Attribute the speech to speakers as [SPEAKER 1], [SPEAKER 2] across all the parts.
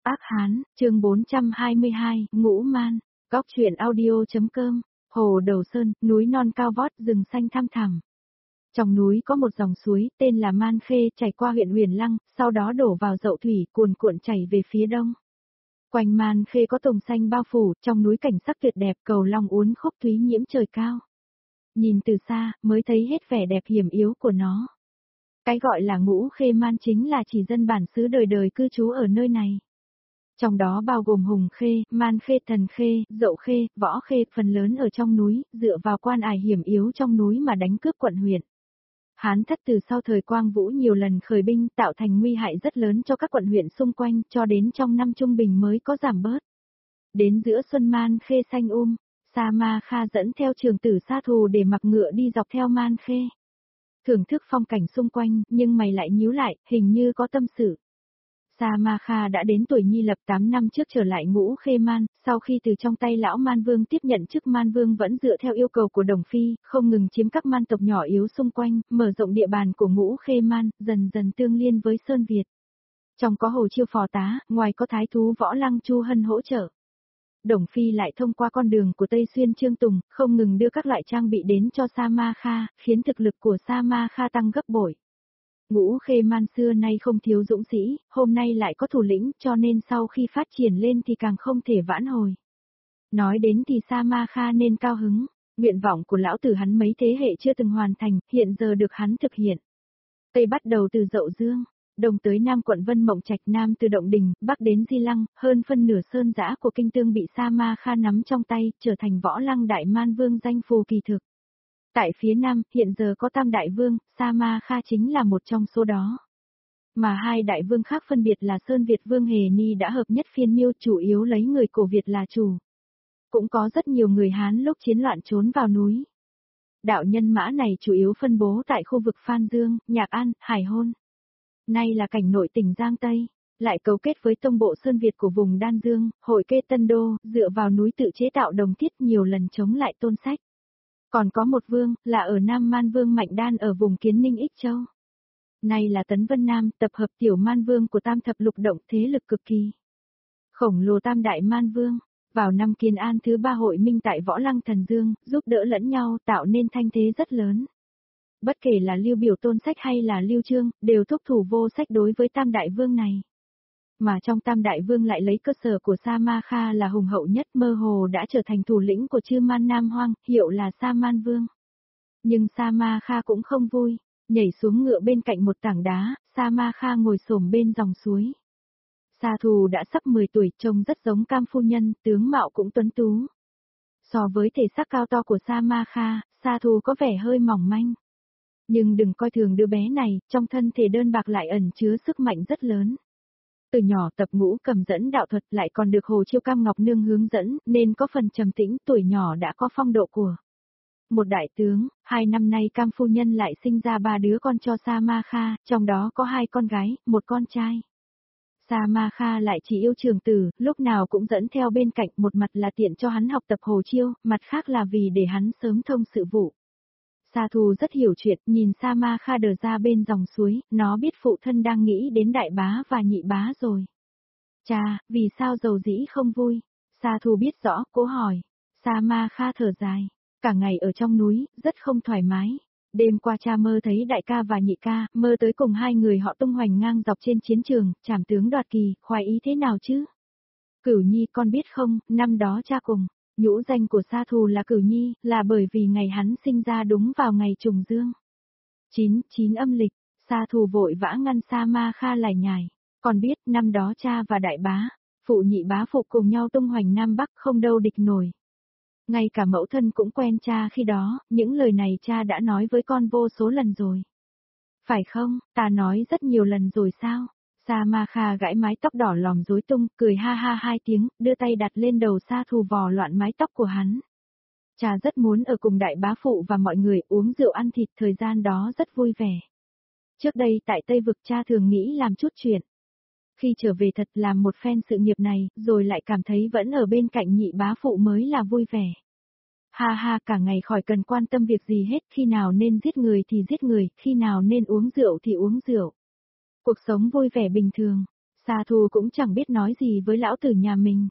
[SPEAKER 1] Ác Hán, chương 422, Ngũ Man, Góc truyện audio.com, Hồ Đầu Sơn, núi non cao vót, rừng xanh thăm thẳm. Trong núi có một dòng suối, tên là Man Khê, chảy qua huyện Huyền Lăng, sau đó đổ vào Dậu Thủy, cuồn cuộn chảy về phía đông. Quanh Man Khê có tùng xanh bao phủ, trong núi cảnh sắc tuyệt đẹp, cầu long uốn khúc thúy nhiễm trời cao. Nhìn từ xa, mới thấy hết vẻ đẹp hiểm yếu của nó. Cái gọi là Ngũ Khê Man chính là chỉ dân bản xứ đời đời cư trú ở nơi này. Trong đó bao gồm Hùng Khê, Man Khê, Thần Khê, Dậu Khê, Võ Khê, phần lớn ở trong núi, dựa vào quan ải hiểm yếu trong núi mà đánh cướp quận huyện. Hán Thất từ sau thời Quang Vũ nhiều lần khởi binh tạo thành nguy hại rất lớn cho các quận huyện xung quanh, cho đến trong năm trung bình mới có giảm bớt. Đến giữa xuân Man Khê xanh Sa Ma Kha dẫn theo trường tử Sa Thù để mặc ngựa đi dọc theo Man Khê. Thưởng thức phong cảnh xung quanh, nhưng mày lại nhíu lại, hình như có tâm sự. Sa Ma Kha đã đến tuổi nhi lập 8 năm trước trở lại Ngũ Khê Man, sau khi từ trong tay lão Man Vương tiếp nhận chức Man Vương vẫn dựa theo yêu cầu của Đồng Phi, không ngừng chiếm các man tộc nhỏ yếu xung quanh, mở rộng địa bàn của Ngũ Khê Man, dần dần tương liên với Sơn Việt. Trong có Hồ Chiêu phò tá, ngoài có thái thú Võ Lăng Chu Hân hỗ trợ. Đồng Phi lại thông qua con đường của Tây Xuyên Trương Tùng, không ngừng đưa các loại trang bị đến cho Sa Ma Kha, khiến thực lực của Sa Ma Kha tăng gấp bội. Ngũ Khê Man xưa nay không thiếu dũng sĩ, hôm nay lại có thủ lĩnh, cho nên sau khi phát triển lên thì càng không thể vãn hồi. Nói đến thì Sa Ma Kha nên cao hứng, nguyện vọng của lão tử hắn mấy thế hệ chưa từng hoàn thành, hiện giờ được hắn thực hiện. Tây bắt đầu từ Dậu Dương, Đông tới Nam quận Vân Mộng Trạch, Nam từ Động Đình, Bắc đến Di Lăng, hơn phân nửa sơn dã của Kinh Tương bị Sa Ma Kha nắm trong tay, trở thành Võ Lăng Đại Man Vương danh phù kỳ thực. Tại phía Nam, hiện giờ có Tam Đại Vương, Sa Ma Kha chính là một trong số đó. Mà hai đại vương khác phân biệt là Sơn Việt Vương Hề Ni đã hợp nhất phiên miêu, chủ yếu lấy người cổ Việt là chủ. Cũng có rất nhiều người Hán lúc chiến loạn trốn vào núi. Đạo nhân mã này chủ yếu phân bố tại khu vực Phan Dương, Nhạc An, Hải Hôn. Nay là cảnh nội tỉnh Giang Tây, lại cấu kết với tông bộ Sơn Việt của vùng Đan Dương, hội kê Tân Đô, dựa vào núi tự chế tạo đồng thiết nhiều lần chống lại Tôn Sách. Còn có một vương, là ở Nam Man Vương Mạnh Đan ở vùng Kiến Ninh Ích Châu. Nay là Tấn Vân Nam, tập hợp tiểu Man Vương của Tam Thập Lục Động, thế lực cực kỳ khổng lồ Tam Đại Man Vương. Vào năm Kiến An thứ 3 hội minh tại Võ Lăng Thần Dương, giúp đỡ lẫn nhau tạo nên thanh thế rất lớn. Bất kể là Lưu Biểu Tôn Sách hay là Lưu Trương, đều thúc thủ vô sách đối với Tam Đại Vương này. Mà trong Tam Đại Vương lại lấy cơ sở của Sa Ma Kha là hùng hậu nhất, mơ hồ đã trở thành thủ lĩnh của chư Man Nam Hoang, hiệu là Sa Man Vương. Nhưng Sa Ma Kha cũng không vui, nhảy xuống ngựa bên cạnh một tảng đá, Sa Ma Kha ngồi xổm bên dòng suối. Sa Thù đã sắp 10 tuổi, trông rất giống Cam phu nhân, tướng mạo cũng tuấn tú. So với thể xác cao to của Sa Ma Kha, Sa Thù có vẻ hơi mỏng manh. Nhưng đừng coi thường đứa bé này, trong thân thể đơn bạc lại ẩn chứa sức mạnh rất lớn. Từ nhỏ tập ngũ cầm dẫn đạo thuật lại còn được Hồ Chiêu Cam Ngọc Nương hướng dẫn, nên có phần trầm tĩnh, tuổi nhỏ đã có phong độ của một đại tướng. 2 năm nay Cam phu nhân lại sinh ra 3 đứa con cho Sa Ma Kha, trong đó có 2 con gái, 1 con trai. Sa Ma Kha lại chỉ yêu trường tử, lúc nào cũng dẫn theo bên cạnh, một mặt là tiện cho hắn học tập Hồ Chiêu, mặt khác là vì để hắn sớm thông sự vụ. Sa Thù rất hiểu chuyện, nhìn Sa Ma Kha đờ ra bên dòng suối, nó biết phụ thân đang nghĩ đến đại bá và nhị bá rồi. Cha, vì sao dầu dĩ không vui? Sa Thù biết rõ, cố hỏi. Sa Ma Kha thở dài. Cả ngày ở trong núi, rất không thoải mái. Đêm qua cha mơ thấy đại ca và nhị ca, mơ tới cùng 2 người họ tung hoành ngang dọc trên chiến trường, trảm tướng đoạt kỳ, khoái ý thế nào chứ? Cửu Nhi con biết không, năm đó cha cùng. Nhũ danh của Sa Thù là Cửu Nhi, là bởi vì ngày hắn sinh ra đúng vào ngày trùng dương. 9 âm lịch, Sa Thù vội vã ngăn Sa Ma Kha lải nhải. Còn biết năm đó cha và đại bá, phụ nhị bá phụ cùng nhau tung hoành Nam Bắc không đâu địch nổi. Ngay cả mẫu thân cũng quen cha khi đó, những lời này cha đã nói với con vô số lần rồi. Phải không, ta nói rất nhiều lần rồi sao? Sa Ma Kha gãi mái tóc đỏ lòm rối tung, cười ha ha 2 tiếng, đưa tay đặt lên đầu Sa Thù vò loạn mái tóc của hắn. Cha rất muốn ở cùng đại bá phụ và mọi người uống rượu ăn thịt, thời gian đó rất vui vẻ. Trước đây tại Tây Vực cha thường nghĩ làm chút chuyện. Khi trở về thật làm một phen sự nghiệp này, rồi lại cảm thấy vẫn ở bên cạnh nhị bá phụ mới là vui vẻ. Ha ha, cả ngày khỏi cần quan tâm việc gì hết, khi nào nên giết người thì giết người, khi nào nên uống rượu thì uống rượu. Cuộc sống vui vẻ bình thường. Sa Thu cũng chẳng biết nói gì với lão tử nhà mình.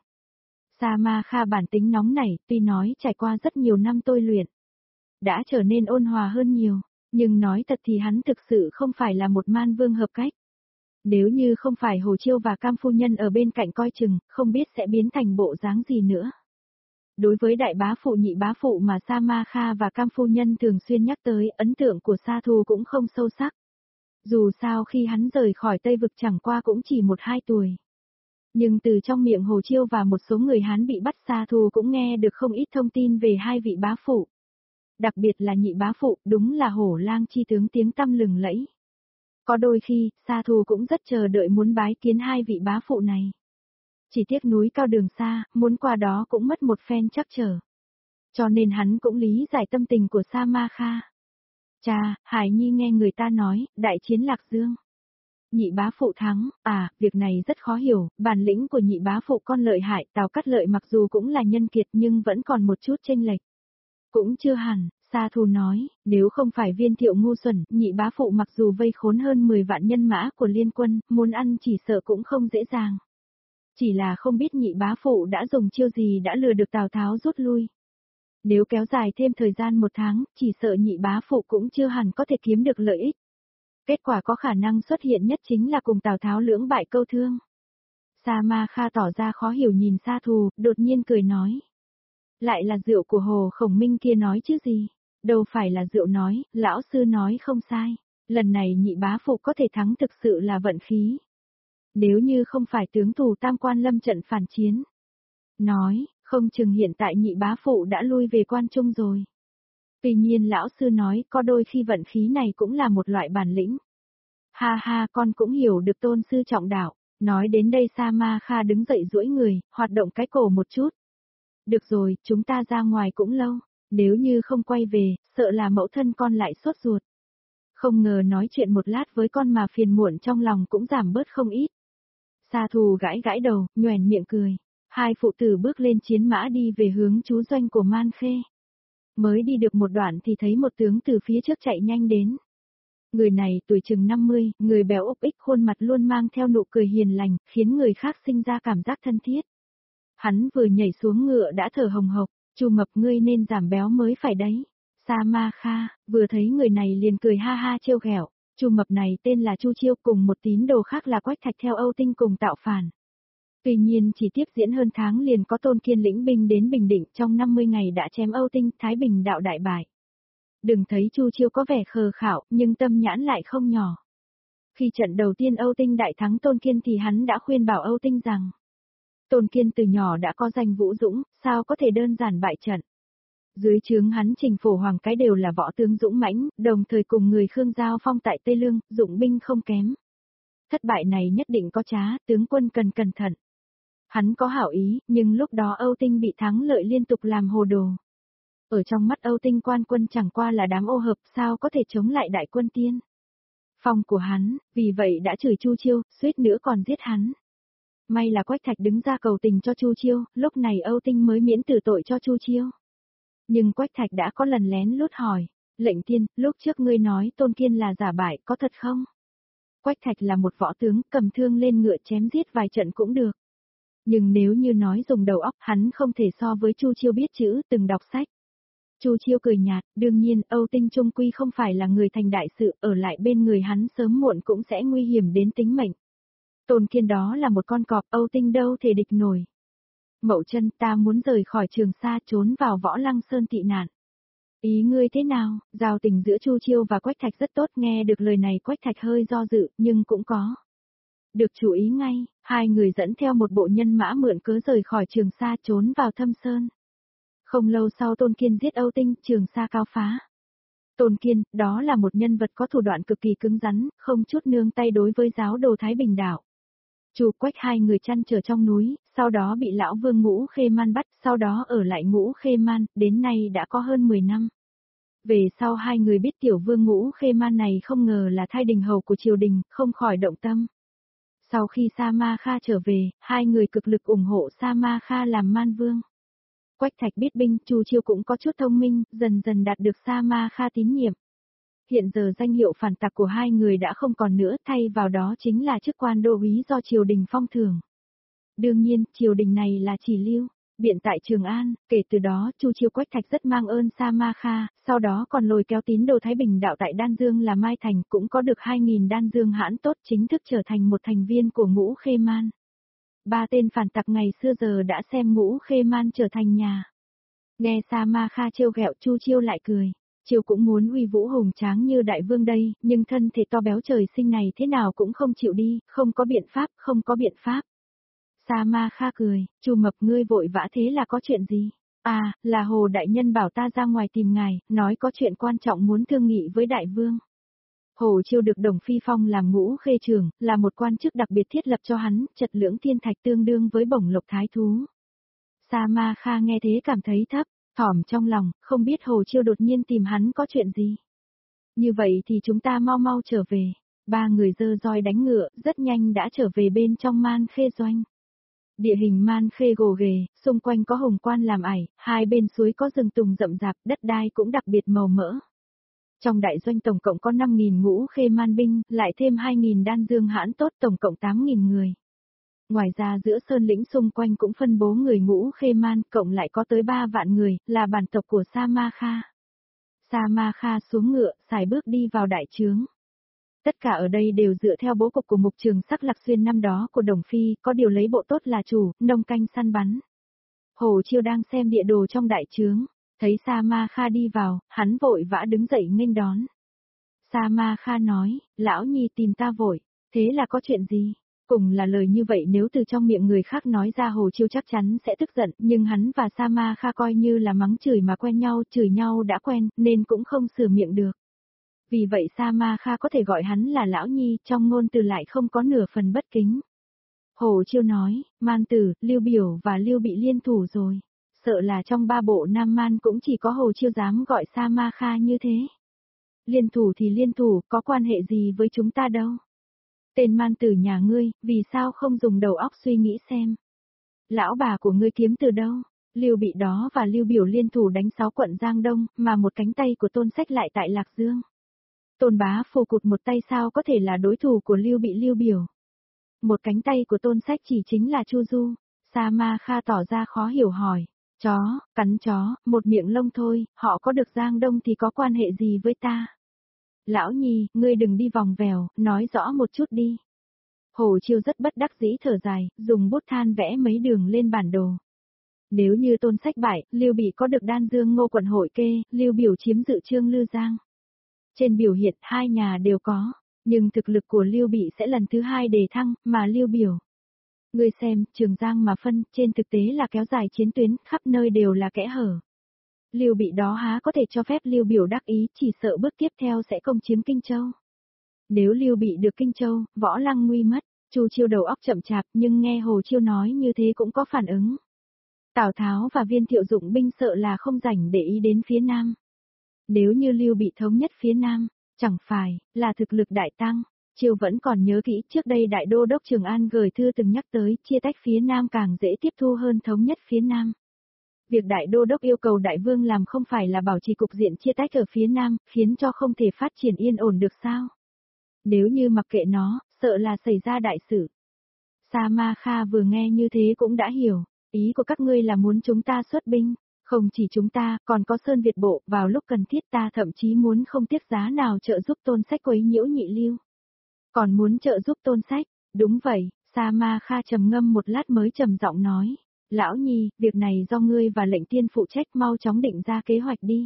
[SPEAKER 1] Sa Ma Kha bản tính nóng nảy, tuy nói trải qua rất nhiều năm tôi luyện, đã trở nên ôn hòa hơn nhiều, nhưng nói thật thì hắn thực sự không phải là một man vương hợp cách. Nếu như không phải Hồ Chiêu và Cam phu nhân ở bên cạnh coi chừng, không biết sẽ biến thành bộ dáng gì nữa. Đối với đại bá phụ nhị bá phụ mà Sa Ma Kha và Cam phu nhân thường xuyên nhắc tới, ấn tượng của Sa Thu cũng không sâu sắc. Dù sao khi hắn rời khỏi Tây Vực chẳng qua cũng chỉ 1-2 tuổi. Nhưng từ trong miệng Hồ Chiêu và một số người Hán bị bắt, Sa Thu cũng nghe được không ít thông tin về hai vị bá phụ. Đặc biệt là nhị bá phụ, đúng là hổ lang chi tướng tiếng tăm lừng lẫy. Có đôi khi, Sa Thu cũng rất chờ đợi muốn bái kiến hai vị bá phụ này. Chỉ tiếc núi cao đường xa, muốn qua đó cũng mất một phen trắc trở. Cho nên hắn cũng lý giải tâm tình của Sa Ma Kha. Cha, Hải Nhi nghe người ta nói, đại chiến Lạc Dương. Nhị bá phụ thắng, việc này rất khó hiểu, bản lĩnh của nhị bá phụ con lợi hại, Tào Cát Lợi mặc dù cũng là nhân kiệt nhưng vẫn còn một chút chênh lệch. Cũng chưa hẳn, Sa Thu nói, nếu không phải Viên Thiệu ngu xuẩn, nhị bá phụ mặc dù vây khốn hơn 10 vạn nhân mã của liên quân, muốn ăn chỉ sợ cũng không dễ dàng. Chỉ là không biết nhị bá phụ đã dùng chiêu gì đã lừa được Tào Tháo rút lui. Nếu kéo dài thêm thời gian 1 tháng, chỉ sợ nhị bá phụ cũng chưa hẳn có thể kiếm được lợi ích. Kết quả có khả năng xuất hiện nhất chính là cùng Tào Tháo lưỡng bại câu thương. Sa Ma Kha tỏ ra khó hiểu nhìn Sa Thu, đột nhiên cười nói. Lại là rượu của Hồ Khổng Minh kia nói chứ gì? Đâu phải là rượu nói, lão sư nói không sai. Lần này nhị bá phụ có thể thắng thực sự là vận khí. Nếu như không phải tướng tù Tam Quan lâm trận phản chiến. Nói, không chừng hiện tại nhị bá phụ đã lui về Quan Trung rồi. Tuy nhiên lão sư nói có đôi khi vận khí này cũng là một loại bản lĩnh. Ha ha, con cũng hiểu được tôn sư trọng đạo. Nói đến đây Sa Ma Kha đứng dậy duỗi người, hoạt động cái cổ một chút. Được rồi, chúng ta ra ngoài cũng lâu. Nếu như không quay về, sợ là mẫu thân con lại sốt ruột. Không ngờ nói chuyện một lát với con mà phiền muộn trong lòng cũng giảm bớt không ít. Sa Thù gãi gãi đầu, nhoẻn miệng cười. Hai phụ tử bước lên chiến mã đi về hướng trú doanh của Man Khê. Mới đi được một đoạn thì thấy một tướng từ phía trước chạy nhanh đến. Người này tuổi chừng 50, người béo ốp ích, khuôn mặt luôn mang theo nụ cười hiền lành, khiến người khác sinh ra cảm giác thân thiết. Hắn vừa nhảy xuống ngựa đã thở hồng hộc, Chu Mập ngươi nên giảm béo mới phải đấy. Sa Ma Kha, vừa thấy người này liền cười ha ha trêu ghẹo. Chu Mập này tên là Chu Chiêu, cùng một tín đồ khác là Quách Thạch theo Âu Tinh cùng tạo phản. Tuy nhiên chỉ tiếp diễn hơn tháng liền có Tôn Kiên lĩnh binh đến Bình Định, trong 50 ngày đã chém Âu Tinh, Thái Bình đạo đại bại. Đừng thấy Chu Chiêu có vẻ khờ khạo, nhưng tâm nhãn lại không nhỏ. Khi trận đầu tiên Âu Tinh đại thắng Tôn Kiên thì hắn đã khuyên bảo Âu Tinh rằng Tôn Kiên từ nhỏ đã có danh vũ dũng, sao có thể đơn giản bại trận. Dưới trướng hắn Trình Phổ Hoàng cái đều là võ tướng dũng mãnh, đồng thời cùng người Khương giao phong tại Tây Lương, dụng binh không kém. Thất bại này nhất định có trá, tướng quân cần cẩn thận. Hắn có hảo ý, nhưng lúc đó Âu Tinh bị thắng lợi liên tục làm hồ đồ. Ở trong mắt Âu Tinh quan quân chẳng qua là đám ô hợp, sao có thể chống lại đại quân Tiên Phong của hắn, vì vậy đã chửi Chu Chiêu, suýt nữa còn giết hắn. May là Quách Thạch đứng ra cầu tình cho Chu Chiêu, lúc này Âu Tinh mới miễn tử tội cho Chu Chiêu. Nhưng Quách Thạch đã có lần lén lút hỏi, lệnh tiên, lúc trước ngươi nói Tôn Kiên là giả bại, có thật không? Quách Thạch là một võ tướng, cầm thương lên ngựa chém giết vài trận cũng được. Nhưng nếu như nói dùng đầu óc, hắn không thể so với Chu Chiêu biết chữ, từng đọc sách. Chu Chiêu cười nhạt, đương nhiên, Âu Tinh trung quy không phải là người thành đại sự, ở lại bên người hắn sớm muộn cũng sẽ nguy hiểm đến tính mệnh. Tôn Kiên đó là một con cọp, Âu Tinh đâu thể địch nổi. Mậu Chân, ta muốn rời khỏi Trường Sa trốn vào Võ Lăng Sơn tị nạn. Ý ngươi thế nào? Giao tình giữa Chu Chiêu và Quách Thạch rất tốt, nghe được lời này Quách Thạch hơi do dự, nhưng cũng có được chú ý ngay, hai người dẫn theo một bộ nhân mã mượn cớ rời khỏi Trường Sa trốn vào Thâm Sơn. Không lâu sau Tôn Kiên giết Âu Tinh, Trường Sa cao phá. Tôn Kiên, đó là một nhân vật có thủ đoạn cực kỳ cứng rắn, không chút nương tay đối với giáo đồ Thái Bình Đạo. Chu Quách hai người chăn trở trong núi, sau đó bị lão Vương Ngũ Khê Man bắt, sau đó ở lại Ngũ Khê Man, đến nay đã có hơn 10 năm. Về sau hai người biết tiểu Vương Ngũ Khê Man này không ngờ là thai đình hầu của triều đình, không khỏi động tâm. Sau khi Sa Ma Kha trở về, hai người cực lực ủng hộ Sa Ma Kha làm Man Vương. Quách Thạch biết binh, Chu Chiêu cũng có chút thông minh, dần dần đạt được Sa Ma Kha tín nhiệm. Hiện giờ danh hiệu phản tặc của hai người đã không còn nữa, thay vào đó chính là chức quan đô úy do triều đình phong thưởng. Đương nhiên, triều đình này là chỉ Lưu Biện tại Trường An, kể từ đó Chu Chiêu Quách Thạch rất mang ơn Sa Ma Kha, sau đó còn lôi kéo tín đồ Thái Bình đạo tại Đan Dương là Mai Thành cũng có được 2.000 Đan Dương hãn tốt chính thức trở thành một thành viên của Ngũ Khê Man. Ba tên phản tặc ngày xưa giờ đã xem Ngũ Khê Man trở thành nhà. Nghe Sa Ma Kha trêu ghẹo Chu Chiêu lại cười. Chiêu cũng muốn uy vũ hùng tráng như đại vương đây, nhưng thân thể to béo trời sinh này thế nào cũng không chịu đi, không có biện pháp, không có biện pháp. Sa Ma Kha cười, Chu Mập ngươi vội vã thế là có chuyện gì? À, là Hồ Đại Nhân bảo ta ra ngoài tìm ngài, nói có chuyện quan trọng muốn thương nghị với đại vương. Hồ Chiêu được Đồng Phi Phong làm Ngũ Khê trưởng, là một quan chức đặc biệt thiết lập cho hắn, chật lưỡng thiên thạch tương đương với bổng lộc thái thú. Sa Ma Kha nghe thế cảm thấy thấp, thỏm trong lòng, không biết Hồ Chiêu đột nhiên tìm hắn có chuyện gì. Như vậy thì chúng ta mau mau trở về. Ba người giơ roi đánh ngựa, rất nhanh đã trở về bên trong Man Khê doanh. Địa hình Man Khê gồ ghề, xung quanh có hồng quan làm ải, hai bên suối có rừng tùng rậm rạp, đất đai cũng đặc biệt màu mỡ. Trong đại doanh tổng cộng có 5.000 Ngũ Khê Man binh, lại thêm 2.000 Đan Dương hãn tốt tổng cộng 8.000 người. Ngoài ra giữa sơn lĩnh xung quanh cũng phân bố người Ngũ Khê Man, cộng lại có tới 3 vạn người, là bản tộc của Sa Ma Kha. Sa Ma Kha xuống ngựa, xài bước đi vào đại trướng. Tất cả ở đây đều dựa theo bố cục của Mục Trường Sắc Lạc Xuyên năm đó của Đồng Phi, có điều lấy bộ tốt là chủ, nông canh săn bắn. Hồ Chiêu đang xem địa đồ trong đại trướng, thấy Sa Ma Kha đi vào, hắn vội vã đứng dậy nghênh đón. Sa Ma Kha nói, lão nhi tìm ta vội, thế là có chuyện gì? Cùng là lời như vậy nếu từ trong miệng người khác nói ra Hồ Chiêu chắc chắn sẽ tức giận, nhưng hắn và Sa Ma Kha coi như là mắng chửi mà quen nhau, chửi nhau đã quen, nên cũng không sửa miệng được. Vì vậy Sa Ma Kha có thể gọi hắn là lão nhi, trong ngôn từ lại không có nửa phần bất kính. Hồ Chiêu nói, Man Tử, Lưu Biểu và Lưu Bị liên thủ rồi. Sợ là trong ba bộ Nam Man cũng chỉ có Hồ Chiêu dám gọi Sa Ma Kha như thế. Liên thủ thì liên thủ, có quan hệ gì với chúng ta đâu. Tên Man Tử nhà ngươi, vì sao không dùng đầu óc suy nghĩ xem. Lão bà của ngươi kiếm từ đâu? Lưu Bị đó và Lưu Biểu liên thủ đánh 6 quận Giang Đông, mà một cánh tay của Tôn Sách lại tại Lạc Dương. Tôn Bá Phù cụt một tay sao có thể là đối thủ của Lưu Bị Lưu Biểu. Một cánh tay của Tôn Sách chỉ chính là Chu Du. Sa Ma Kha tỏ ra khó hiểu hỏi. Chó, cắn chó, một miệng lông thôi, họ có được Giang Đông thì có quan hệ gì với ta? Lão nhi, ngươi đừng đi vòng vèo, nói rõ một chút đi. Hồ Chiêu rất bất đắc dĩ thở dài, dùng bút than vẽ mấy đường lên bản đồ. Nếu như Tôn Sách bại, Lưu Bị có được Đan Dương Ngô quận hội kê, Lưu Biểu chiếm dự Trương Lư Giang. Trên biểu hiện hai nhà đều có, nhưng thực lực của Lưu Bị sẽ lần thứ 2 đề thăng, mà Lưu Biểu. Ngươi xem, Trường Giang mà phân, trên thực tế là kéo dài chiến tuyến, khắp nơi đều là kẽ hở. Lưu Bị đó há có thể cho phép Lưu Biểu đắc ý, chỉ sợ bước tiếp theo sẽ công chiếm Kinh Châu. Nếu Lưu Bị được Kinh Châu, Võ Lăng nguy mất. Chu Chiêu đầu óc chậm chạp, nhưng nghe Hồ Chiêu nói như thế cũng có phản ứng. Tào Tháo và Viên Thiệu dụng binh sợ là không rảnh để ý đến phía Nam. Nếu như Lưu Bị thống nhất phía Nam, chẳng phải là thực lực đại tăng. Chiêu vẫn còn nhớ kỹ, trước đây Đại Đô đốc Trường An gửi thư từng nhắc tới, chia tách phía Nam càng dễ tiếp thu hơn thống nhất phía Nam. Việc Đại Đô đốc yêu cầu Đại Vương làm không phải là bảo trì cục diện chia tách ở phía Nam, khiến cho không thể phát triển yên ổn được sao? Nếu như mặc kệ nó, sợ là xảy ra đại sự. Sa Ma Kha vừa nghe như thế cũng đã hiểu, ý của các ngươi là muốn chúng ta xuất binh. Không chỉ chúng ta, còn có Sơn Việt Bộ, vào lúc cần thiết ta thậm chí muốn không tiếc giá nào trợ giúp Tôn Sách quấy nhiễu Nhị Lưu. Còn muốn trợ giúp Tôn Sách, đúng vậy, Sa Ma Kha trầm ngâm một lát mới trầm giọng nói. Lão nhi, việc này do ngươi và lệnh tiên phụ trách, mau chóng định ra kế hoạch đi.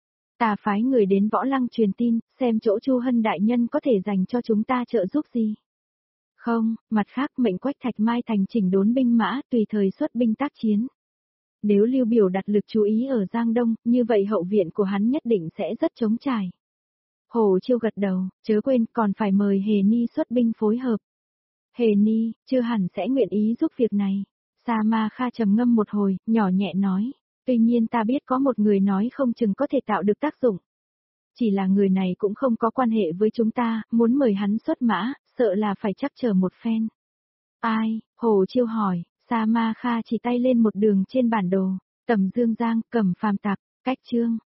[SPEAKER 1] Ta phái người đến Võ Lăng truyền tin, xem chỗ Chu Hân đại nhân có thể dành cho chúng ta trợ giúp gì. Không, mặt khác mệnh Quách Thạch Mai thành chỉnh đốn binh mã, tùy thời xuất binh tác chiến. Nếu Lưu Biểu đặt lực chú ý ở Giang Đông, như vậy hậu viện của hắn nhất định sẽ rất trống trải. Hồ Chiêu gật đầu, chớ quên còn phải mời Hề Ni xuất binh phối hợp. Hề Ni, chưa hẳn sẽ nguyện ý giúp việc này. Sa Ma Kha trầm ngâm một hồi, nhỏ nhẹ nói. Tuy nhiên ta biết có một người nói không chừng có thể tạo được tác dụng. Chỉ là người này cũng không có quan hệ với chúng ta, muốn mời hắn xuất mã, sợ là phải chắc chờ một phen. Ai? Hồ Chiêu hỏi. Sa Ma Kha chỉ tay lên một đường trên bản đồ. Tầm Dương Giang, Cẩm Phàm Tặc, Cách Chương.